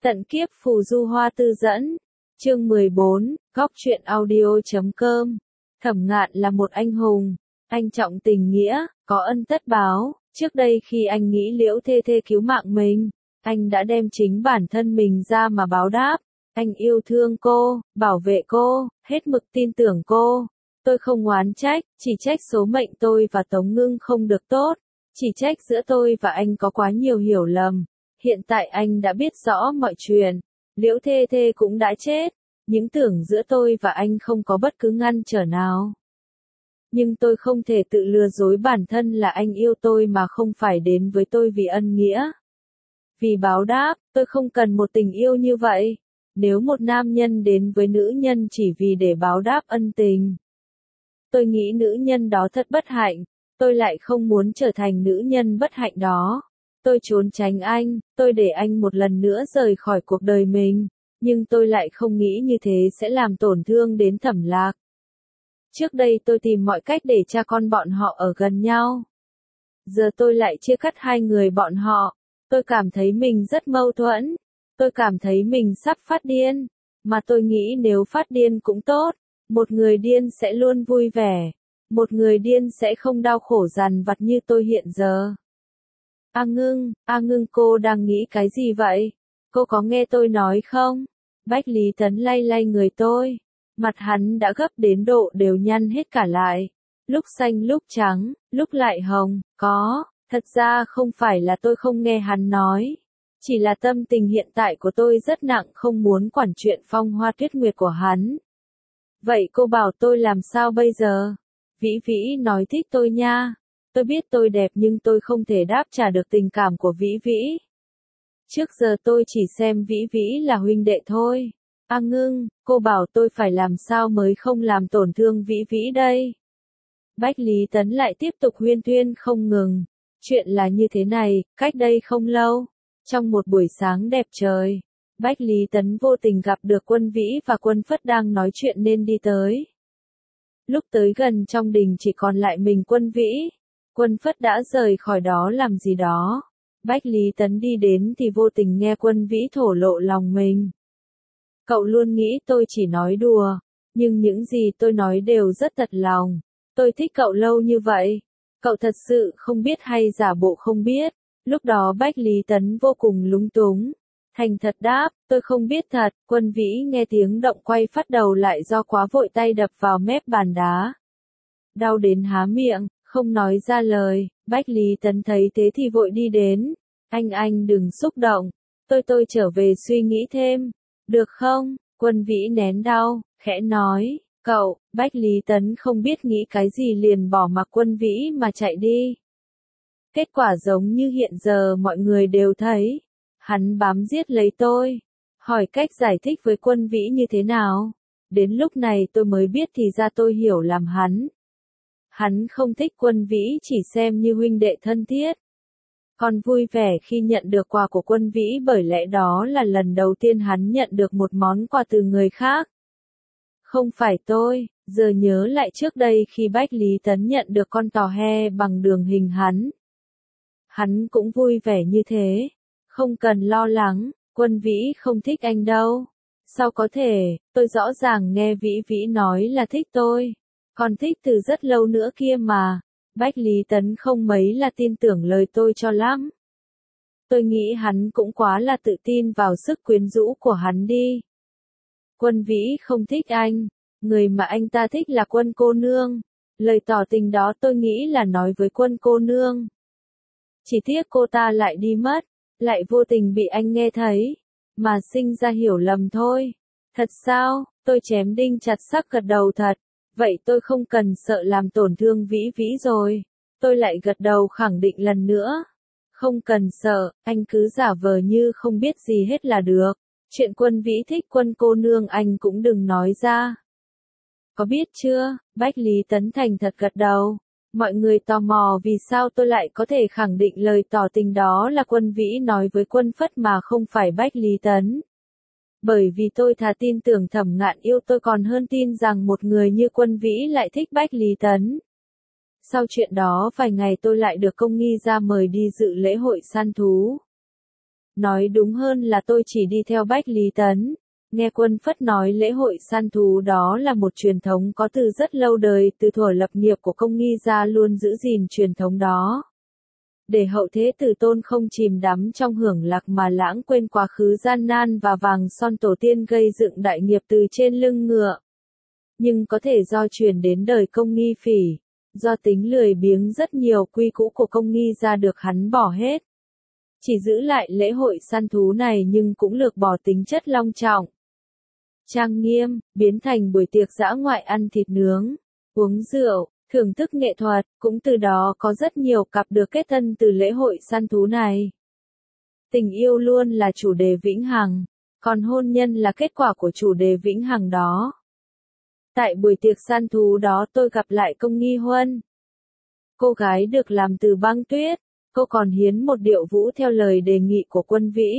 Tận kiếp phù du hoa tư dẫn. Chương 14, góc truyện audio.com. Thẩm Ngạn là một anh hùng. Anh trọng tình nghĩa, có ân tất báo. Trước đây khi anh nghĩ Liễu Thê Thê cứu mạng mình, anh đã đem chính bản thân mình ra mà báo đáp. Anh yêu thương cô, bảo vệ cô, hết mực tin tưởng cô. Tôi không oán trách, chỉ trách số mệnh tôi và Tống Ngưng không được tốt. Chỉ trách giữa tôi và anh có quá nhiều hiểu lầm. Hiện tại anh đã biết rõ mọi chuyện. Liễu Thê Thê cũng đã chết. Những tưởng giữa tôi và anh không có bất cứ ngăn trở nào. Nhưng tôi không thể tự lừa dối bản thân là anh yêu tôi mà không phải đến với tôi vì ân nghĩa. Vì báo đáp, tôi không cần một tình yêu như vậy. Nếu một nam nhân đến với nữ nhân chỉ vì để báo đáp ân tình, tôi nghĩ nữ nhân đó thật bất hạnh. Tôi lại không muốn trở thành nữ nhân bất hạnh đó. Tôi trốn tránh anh, tôi để anh một lần nữa rời khỏi cuộc đời mình. Nhưng tôi lại không nghĩ như thế sẽ làm tổn thương đến Thẩm Lạc. Trước đây tôi tìm mọi cách để cha con bọn họ ở gần nhau. Giờ tôi lại chia cắt hai người bọn họ. Tôi cảm thấy mình rất mâu thuẫn. Tôi cảm thấy mình sắp phát điên. Mà tôi nghĩ nếu phát điên cũng tốt. Một người điên sẽ luôn vui vẻ. Một người điên sẽ không đau khổ dằn vặt như tôi hiện giờ. A Ngưng cô đang nghĩ cái gì vậy? Cô có nghe tôi nói không? Bách Lý Tấn lay lay người tôi. Mặt hắn đã gấp đến độ đều nhăn hết cả lại. Lúc xanh lúc trắng, lúc lại hồng, thật ra không phải là tôi không nghe hắn nói. Chỉ là tâm tình hiện tại của tôi rất nặng không muốn quản chuyện phong hoa tuyết nguyệt của hắn. Vậy cô bảo tôi làm sao bây giờ? Vĩ Vĩ nói thích tôi nha. Tôi biết tôi đẹp nhưng tôi không thể đáp trả được tình cảm của Vĩ Vĩ. Trước giờ tôi chỉ xem Vĩ Vĩ là huynh đệ thôi. A Ngưng, cô bảo tôi phải làm sao mới không làm tổn thương Vĩ Vĩ đây? Bách Lý Tấn lại tiếp tục huyên thuyên không ngừng. Chuyện là như thế này, cách đây không lâu, trong một buổi sáng đẹp trời, Bách Lý Tấn vô tình gặp được Quân Vĩ và Quân Phất đang nói chuyện nên đi tới. Lúc tới gần trong đình chỉ còn lại mình Quân Vĩ. Quân Phất đã rời khỏi đó làm gì đó. Bách Lý Tấn đi đến thì vô tình nghe Quân Vĩ thổ lộ lòng mình. Cậu luôn nghĩ tôi chỉ nói đùa, nhưng những gì tôi nói đều rất thật lòng. Tôi thích cậu lâu như vậy. Cậu thật sự không biết hay giả bộ không biết. Lúc đó Bách Lý Tấn vô cùng lúng túng. Thành thật đáp, tôi không biết thật. Quân Vĩ nghe tiếng động quay phát đầu lại do quá vội tay đập vào mép bàn đá. Đau đến há miệng, không nói ra lời. Bách Lý Tấn thấy thế thì vội đi đến. Anh đừng xúc động. Tôi trở về suy nghĩ thêm. Được không? Quân Vĩ nén đau, khẽ nói. Cậu, Bách Lý Tấn không biết nghĩ cái gì liền bỏ mặc Quân Vĩ mà chạy đi. Kết quả giống như hiện giờ mọi người đều thấy. Hắn bám giết lấy tôi. Hỏi cách giải thích với Quân Vĩ như thế nào? Đến lúc này tôi mới biết thì ra tôi hiểu lầm hắn. Hắn không thích Quân Vĩ chỉ xem như huynh đệ thân thiết. Còn vui vẻ khi nhận được quà của Quân Vĩ bởi lẽ đó là lần đầu tiên hắn nhận được một món quà từ người khác. Không phải tôi, giờ nhớ lại trước đây khi Bách Lý Tấn nhận được con tò he bằng đường hình hắn. Hắn cũng vui vẻ như thế. Không cần lo lắng, Quân Vĩ không thích anh đâu. Sao có thể, tôi rõ ràng nghe Vĩ Vĩ nói là thích tôi. Còn thích từ rất lâu nữa kia mà. Bách Lý Tấn không mấy là tin tưởng lời tôi cho lắm. Tôi nghĩ hắn cũng quá là tự tin vào sức quyến rũ của hắn đi. Quân Vĩ không thích anh. Người mà anh ta thích là Quân cô nương. Lời tỏ tình đó tôi nghĩ là nói với Quân cô nương. Chỉ tiếc cô ta lại đi mất. Lại vô tình bị anh nghe thấy. Mà sinh ra hiểu lầm thôi. Thật sao? Tôi chém đinh chặt sắt gật đầu thật. Vậy tôi không cần sợ làm tổn thương Vĩ Vĩ rồi. Tôi lại gật đầu khẳng định lần nữa. Không cần sợ, anh cứ giả vờ như không biết gì hết là được. Chuyện Quân Vĩ thích Quân cô nương anh cũng đừng nói ra. Có biết chưa? Bách Lý Tấn thành thật gật đầu. Mọi người tò mò vì sao tôi lại có thể khẳng định lời tỏ tình đó là Quân Vĩ nói với Quân Phất mà không phải Bách Lý Tấn. Bởi vì tôi thà tin tưởng Thẩm Ngạn yêu tôi còn hơn tin rằng một người như Quân Vĩ lại thích Bách Lý Tấn. Sau chuyện đó vài ngày tôi lại được công nghi ra mời đi dự lễ hội săn thú. Nói đúng hơn là tôi chỉ đi theo Bách Lý Tấn. Nghe Quân Phất nói lễ hội săn thú đó là một truyền thống có từ rất lâu đời, từ thuở lập nghiệp của Công Nghi gia luôn giữ gìn truyền thống đó. Để hậu thế tử tôn không chìm đắm trong hưởng lạc mà lãng quên quá khứ gian nan và vàng son tổ tiên gây dựng đại nghiệp từ trên lưng ngựa. Nhưng có thể do truyền đến đời Công Nghi Phỉ, do tính lười biếng rất nhiều quy cũ của Công Nghi gia được hắn bỏ hết. Chỉ giữ lại lễ hội săn thú này nhưng cũng lược bỏ tính chất long trọng, trang nghiêm, biến thành buổi tiệc dã ngoại ăn thịt nướng, uống rượu, thưởng thức nghệ thuật, cũng từ đó có rất nhiều cặp được kết thân từ lễ hội săn thú này. Tình yêu luôn là chủ đề vĩnh hằng, còn hôn nhân là kết quả của chủ đề vĩnh hằng đó. Tại buổi tiệc săn thú đó tôi gặp lại Công Nghi Huân. Cô gái được làm từ băng tuyết, cô còn hiến một điệu vũ theo lời đề nghị của Quân Vĩ.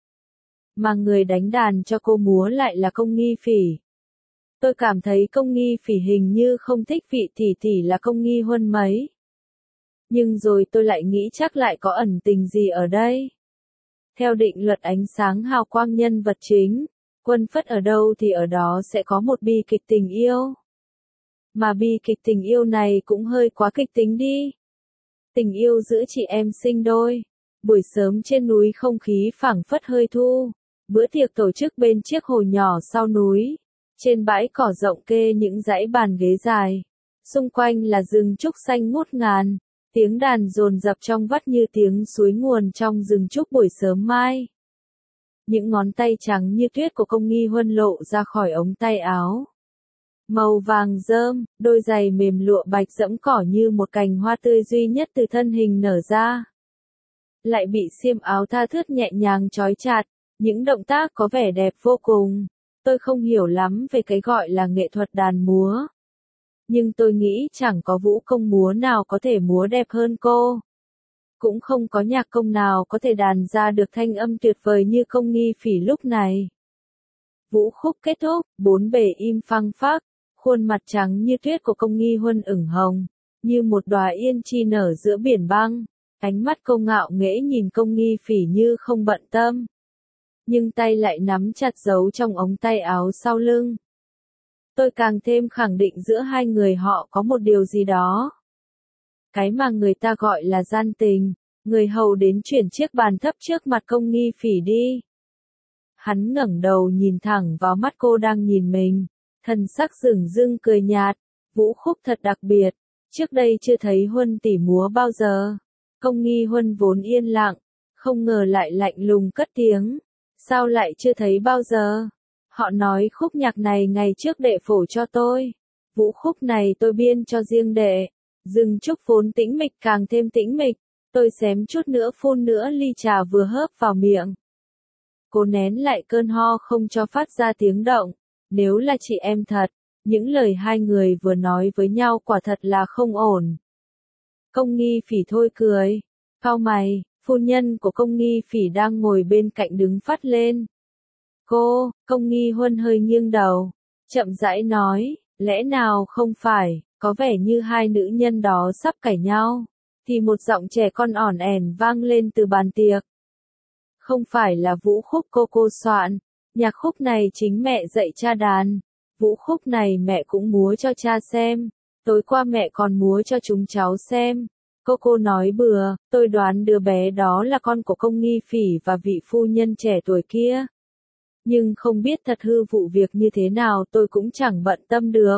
Mà người đánh đàn cho cô múa lại là Công Nghi Phỉ. Tôi cảm thấy Công Nghi Phỉ hình như không thích vị tỷ tỷ là Công Nghi Huân mấy. Nhưng rồi tôi lại nghĩ chắc lại có ẩn tình gì ở đây. Theo định luật ánh sáng hào quang nhân vật chính, Quân Phất ở đâu thì ở đó sẽ có một bi kịch tình yêu. Mà bi kịch tình yêu này cũng hơi quá kịch tính đi. Tình yêu giữa chị em sinh đôi. Buổi sớm trên núi không khí phảng phất hơi thu. Bữa tiệc tổ chức bên chiếc hồ nhỏ sau núi. Trên bãi cỏ rộng kê những dãy bàn ghế dài. Xung quanh là rừng trúc xanh ngút ngàn. Tiếng đàn dồn dập trong vắt như tiếng suối nguồn trong rừng trúc buổi sớm mai. Những ngón tay trắng như tuyết của Công Nghi Huân lộ ra khỏi ống tay áo. Màu vàng rơm, đôi giày mềm lụa bạch dẫm cỏ như một cành hoa tươi duy nhất từ thân hình nở ra. Lại bị xiêm áo tha thướt nhẹ nhàng trói chặt, những động tác có vẻ đẹp vô cùng. Tôi không hiểu lắm về cái gọi là nghệ thuật đàn múa. Nhưng tôi nghĩ chẳng có vũ công múa nào có thể múa đẹp hơn cô. Cũng không có nhạc công nào có thể đàn ra được thanh âm tuyệt vời như Công Nghi Phỉ lúc này. Vũ khúc kết thúc, bốn bề im phăng phắc, khuôn mặt trắng như tuyết của Công Nghi Huân ửng hồng, như một đóa yên chi nở giữa biển băng. Ánh mắt cô ngạo nghễ nhìn Công Nghi Phỉ như không bận tâm. Nhưng tay lại nắm chặt giấu trong ống tay áo sau lưng. Tôi càng thêm khẳng định giữa hai người họ có một điều gì đó. Cái mà người ta gọi là gian tình. Người hầu đến chuyển chiếc bàn thấp trước mặt Công Nghi Phỉ đi. Hắn ngẩng đầu nhìn thẳng vào mắt cô đang nhìn mình. Thần sắc dửng dưng cười nhạt. Vũ khúc thật đặc biệt. Trước đây chưa thấy Huân tỷ múa bao giờ. Công Nghi Huân vốn yên lặng. Không ngờ lại lạnh lùng cất tiếng. Sao lại chưa thấy bao giờ? Họ nói khúc nhạc này ngày trước đệ phổ cho tôi. Vũ khúc này tôi biên cho riêng đệ. Rừng trúc vốn tĩnh mịch càng thêm tĩnh mịch. Tôi xém chút nữa phun nữa ly trà vừa hớp vào miệng. Cô nén lại cơn ho không cho phát ra tiếng động. Nếu là chị em thật, những lời hai người vừa nói với nhau quả thật là không ổn. Công Nghi Phỉ thôi cười. Cau mày, phu nhân của Công Nghi Phỉ đang ngồi bên cạnh đứng phắt lên. Cô, Công Nghi Huân hơi nghiêng đầu. Chậm rãi nói, lẽ nào không phải, có vẻ như hai nữ nhân đó sắp cãi nhau. Thì một giọng trẻ con ỏn ẻn vang lên từ bàn tiệc. Không phải là vũ khúc cô soạn, nhạc khúc này chính mẹ dạy cha đàn. Vũ khúc này mẹ cũng múa cho cha xem. Tối qua mẹ còn múa cho chúng cháu xem. Cô nói bừa, tôi đoán đứa bé đó là con của Công Nghi Phỉ và vị phu nhân trẻ tuổi kia. Nhưng không biết thật hư vụ việc như thế nào tôi cũng chẳng bận tâm được.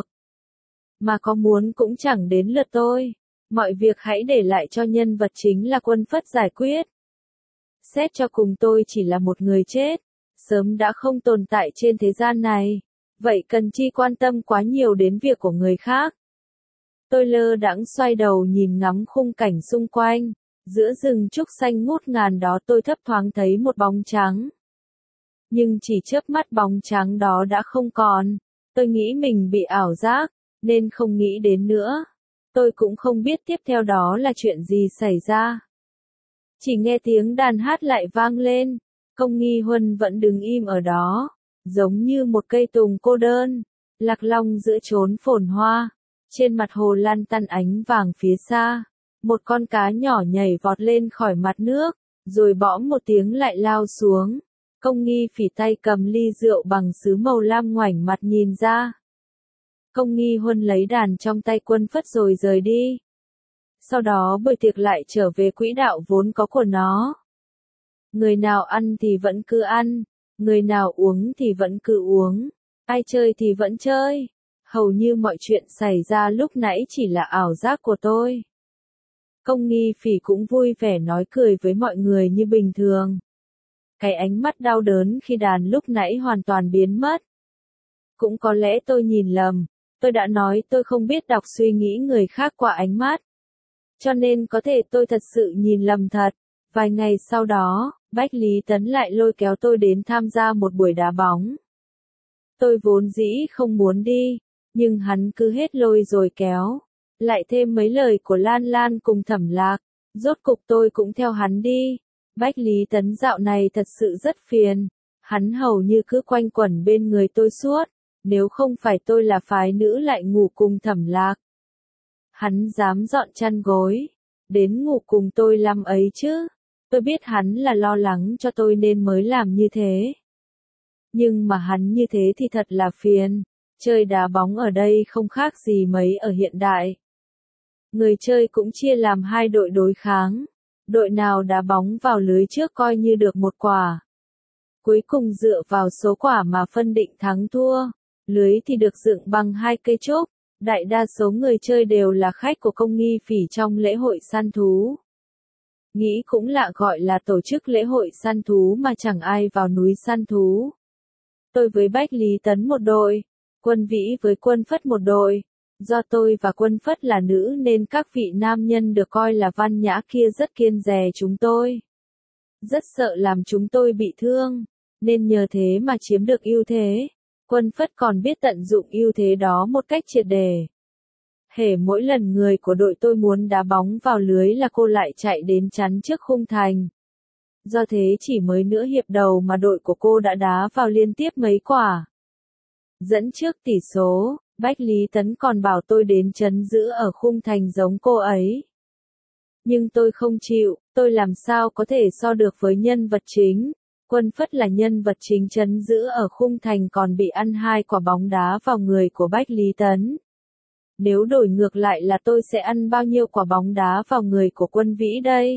Mà có muốn cũng chẳng đến lượt tôi. Mọi việc hãy để lại cho nhân vật chính là Quân Phất giải quyết. Xét cho cùng tôi chỉ là một người chết, sớm đã không tồn tại trên thế gian này. Vậy cần chi quan tâm quá nhiều đến việc của người khác. Tôi lơ đãng xoay đầu nhìn ngắm khung cảnh xung quanh. Giữa rừng trúc xanh ngút ngàn đó tôi thấp thoáng thấy một bóng trắng. Nhưng chỉ chớp mắt bóng trắng đó đã không còn. Tôi nghĩ mình bị ảo giác, nên không nghĩ đến nữa. Tôi cũng không biết tiếp theo đó là chuyện gì xảy ra. Chỉ nghe tiếng đàn hát lại vang lên. Công Nghi Huân vẫn đứng im ở đó, giống như một cây tùng cô đơn, lạc long giữa chốn phồn hoa. Trên mặt hồ lan tăn ánh vàng phía xa. Một con cá nhỏ nhảy vọt lên khỏi mặt nước, rồi bõm một tiếng lại lao xuống. Công Nghi Phỉ tay cầm ly rượu bằng sứ màu lam ngoảnh mặt nhìn ra. Công Nghi Huân lấy đàn trong tay Quân Phất rồi rời đi. Sau đó buổi tiệc lại trở về quỹ đạo vốn có của nó. Người nào ăn thì vẫn cứ ăn, người nào uống thì vẫn cứ uống, ai chơi thì vẫn chơi. Hầu như mọi chuyện xảy ra lúc nãy chỉ là ảo giác của tôi. Công Nghi Phỉ cũng vui vẻ nói cười với mọi người như bình thường. Cái ánh mắt đau đớn khi đàn lúc nãy hoàn toàn biến mất. Cũng có lẽ tôi nhìn lầm, tôi đã nói tôi không biết đọc suy nghĩ người khác qua ánh mắt. Cho nên có thể tôi thật sự nhìn lầm thật. Vài ngày sau đó, Bách Lý Tấn lại lôi kéo tôi đến tham gia một buổi đá bóng. Tôi vốn dĩ không muốn đi, nhưng hắn cứ hết lôi rồi kéo. Lại thêm mấy lời của Lan Lan cùng Thẩm Lạc, rốt cục tôi cũng theo hắn đi. Bách Lý Tấn dạo này thật sự rất phiền, hắn hầu như cứ quanh quẩn bên người tôi suốt, nếu không phải tôi là phái nữ lại ngủ cùng Thẩm Lạc. Hắn dám dọn chăn gối, đến ngủ cùng tôi năm ấy chứ, tôi biết hắn là lo lắng cho tôi nên mới làm như thế. Nhưng mà hắn như thế thì thật là phiền, chơi đá bóng ở đây không khác gì mấy ở hiện đại. Người chơi cũng chia làm hai đội đối kháng. Đội nào đá bóng vào lưới trước coi như được một quả. Cuối cùng dựa vào số quả mà phân định thắng thua. Lưới thì được dựng bằng hai cây trúc. Đại đa số người chơi đều là khách của Công Nghi Phỉ trong lễ hội săn thú. Nghĩ cũng lạ gọi là tổ chức lễ hội săn thú mà chẳng ai vào núi săn thú. Tôi với Bách Lý Tấn một đội, Quân Vĩ với Quân Phất một đội. Do tôi và Quân Phất là nữ nên các vị nam nhân được coi là văn nhã kia rất kiêng dè chúng tôi. Rất sợ làm chúng tôi bị thương, nên nhờ thế mà chiếm được ưu thế. Quân Phất còn biết tận dụng ưu thế đó một cách triệt để. Hễ mỗi lần người của đội tôi muốn đá bóng vào lưới là cô lại chạy đến chắn trước khung thành. Do thế chỉ mới nửa hiệp đầu mà đội của cô đã đá vào liên tiếp mấy quả. Dẫn trước tỷ số. Bách Lý Tấn còn bảo tôi đến trấn giữ ở khung thành giống cô ấy. Nhưng tôi không chịu, tôi làm sao có thể so được với nhân vật chính. Quân Phất là nhân vật chính trấn giữ ở khung thành còn bị ăn 2 quả bóng đá vào người của Bách Lý Tấn. Nếu đổi ngược lại là tôi sẽ ăn bao nhiêu quả bóng đá vào người của Quân Vĩ đây?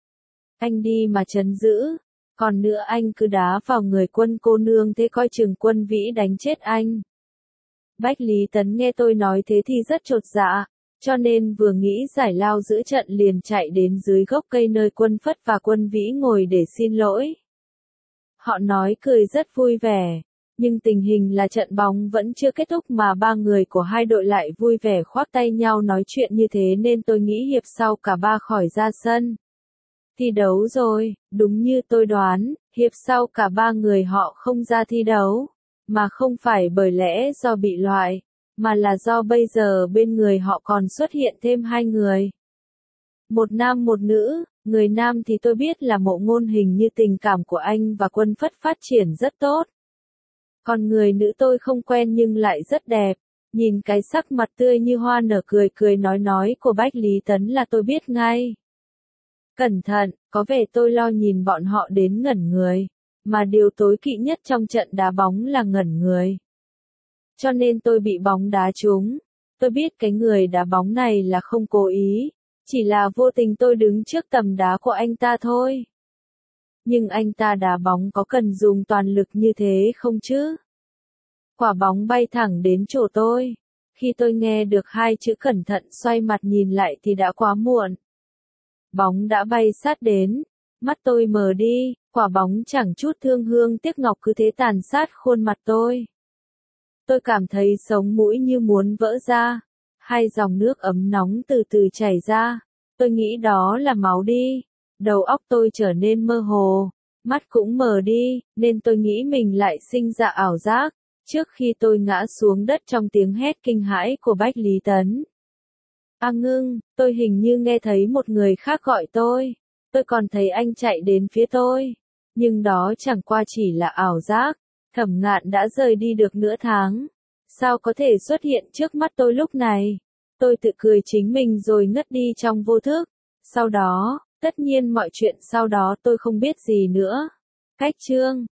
Anh đi mà trấn giữ, còn nữa anh cứ đá vào người Quân cô nương thế coi chừng Quân Vĩ đánh chết anh. Bách Lý Tấn nghe tôi nói thế thì rất chột dạ, cho nên vừa nghĩ giải lao giữa trận liền chạy đến dưới gốc cây nơi Quân Phất và Quân Vĩ ngồi để xin lỗi. Họ nói cười rất vui vẻ, nhưng tình hình là trận bóng vẫn chưa kết thúc mà ba người của hai đội lại vui vẻ khoác tay nhau nói chuyện như thế nên tôi nghĩ hiệp sau cả ba khỏi ra sân. Thi đấu rồi, đúng như tôi đoán, hiệp sau cả ba người họ không ra thi đấu. Mà không phải bởi lẽ do bị loại, mà là do bây giờ bên người họ còn xuất hiện thêm 2 người. Một nam một nữ, người nam thì tôi biết là Mộ Ngôn hình như tình cảm của anh và Quân Phất phát triển rất tốt. Còn người nữ tôi không quen nhưng lại rất đẹp, nhìn cái sắc mặt tươi như hoa nở cười cười nói của Bách Lý Tấn là tôi biết ngay. Cẩn thận, có vẻ tôi lo nhìn bọn họ đến ngẩn người. Mà điều tối kỵ nhất trong trận đá bóng là ngẩn người. Cho nên tôi bị bóng đá trúng. Tôi biết cái người đá bóng này là không cố ý, chỉ là vô tình tôi đứng trước tầm đá của anh ta thôi. Nhưng anh ta đá bóng có cần dùng toàn lực như thế không chứ? Quả bóng bay thẳng đến chỗ tôi. Khi tôi nghe được 2 chữ cẩn thận xoay mặt nhìn lại thì đã quá muộn. Bóng đã bay sát đến. Mắt tôi mờ đi, quả bóng chẳng chút thương hương tiếc ngọc cứ thế tàn sát khuôn mặt tôi. Tôi cảm thấy sống mũi như muốn vỡ ra. 2 dòng nước ấm nóng từ từ chảy ra. Tôi nghĩ đó là máu đi. Đầu óc tôi trở nên mơ hồ. Mắt cũng mờ đi, nên tôi nghĩ mình lại sinh ra ảo giác. Trước khi tôi ngã xuống đất trong tiếng hét kinh hãi của Bách Lý Tấn. A Ngưng, tôi hình như nghe thấy một người khác gọi tôi. Tôi còn thấy anh chạy đến phía tôi. Nhưng đó chẳng qua chỉ là ảo giác. Thẩm Ngạn đã rời đi được nửa tháng. Sao có thể xuất hiện trước mắt tôi lúc này? Tôi tự cười chính mình rồi ngất đi trong vô thức. Sau đó, Tất nhiên mọi chuyện sau đó tôi không biết gì nữa. Cách chương